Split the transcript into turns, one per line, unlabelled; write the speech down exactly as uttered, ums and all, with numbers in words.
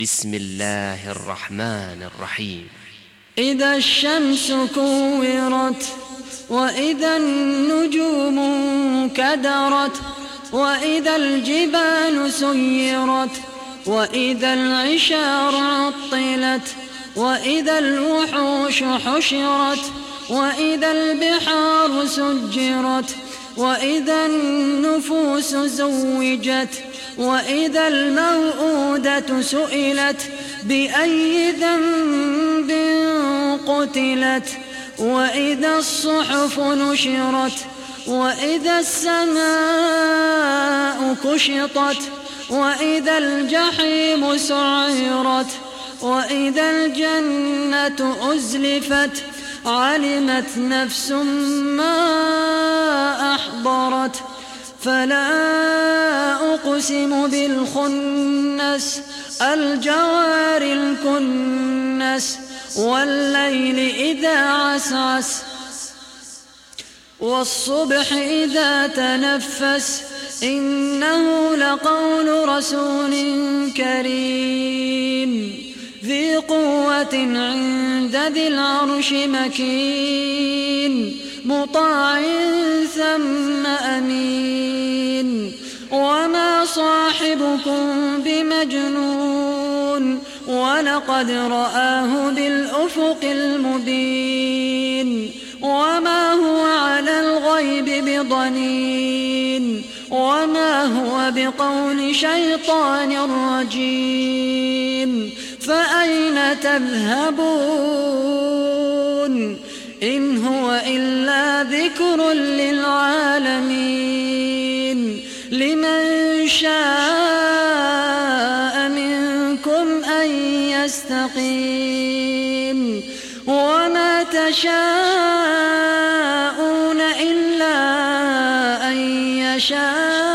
بسم الله الرحمن الرحيم.
إذا الشمس كورت وإذا النجوم انكدرت وإذا الجبال سيرت وإذا العشار عطلت وإذا الوحوش حشرت وإذا البحار سجرت وإذا النفوس زوجت وإذا الموءودة سئلت بأي ذنب قتلت وإذا الصحف نشرت وإذا السماء كشطت وإذا الجحيم سعرت وإذا الجنة أزلفت علمت نفس ما أحضرت فلا أقسم بالخنس الجوار الكنس والليل إذا عسعس والصبح إذا تنفس إنه لقول رسول كريم ذي قوة عند ذي العرش مكين مطاع ثم أمين وما صاحبكم بمجنون ولقد رآه بالأفق المبين وما هو على الغيب بضنين وما هو بقول شيطان رجيم فأين تذهبون إن هو إلا ذكر للعالمين لمن شاء منكم أن يستقيم وما تشاءون إلا أن يشاء